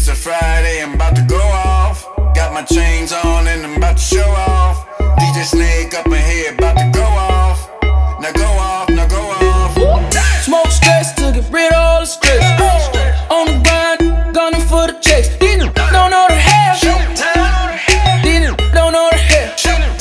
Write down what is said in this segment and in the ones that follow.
It's a Friday, I'm about to go off. Got my chains on and I'm about to show off. DJ Snake up in here, about to go off. Now go off, now go off. Smoke stress to get rid of all the stress. On the grind, gunning for the checks. These niggas don't know the half. These niggas don't know the half.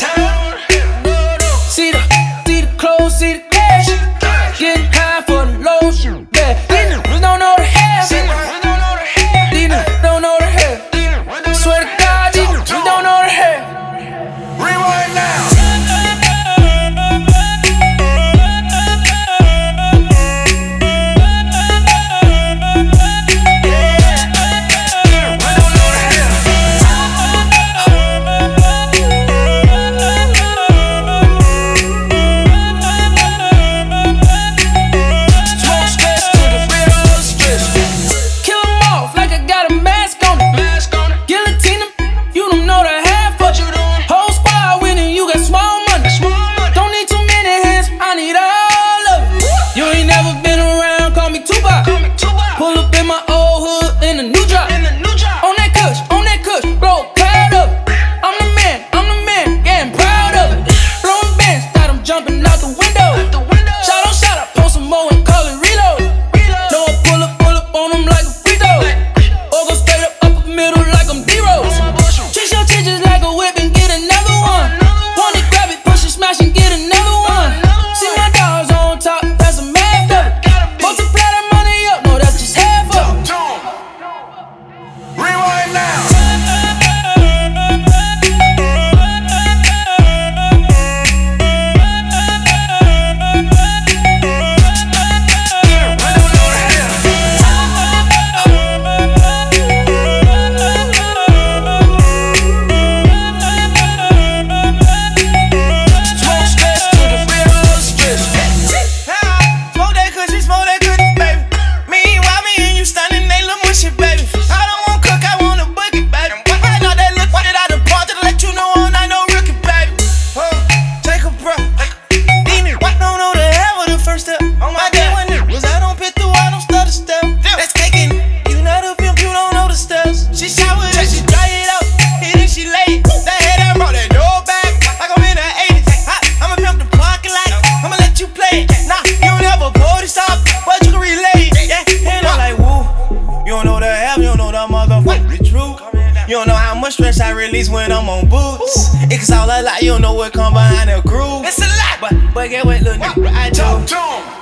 See the clothes, see the cash. Getting high for the low. Yeah. These niggas don't know the half. These niggas don't know the half. Swear to God, these niggas don't know the half. Rewind now. Pull up in my old hood in a new drop. On that kush, blow a cloud up. I'm the man, yeah, I'm proud of it. Blowing bands, got them jumping out the window. Shot on shot, I post some more and call it reload. No, I pull up on them like a free throw. Or go straight up the middle like I'm D-Rose. Twist your titties like a whip and get another one. Wanna grab it, push it, smash and get another one. See my dogs on top, that's a math up. Multiply that money up, no, that's just half up. Rewind now. You don't know how much stress I release when I'm on boots. It's all a lot, you don't know what come behind the groove. It's a lot, but get what, little nigga, I do.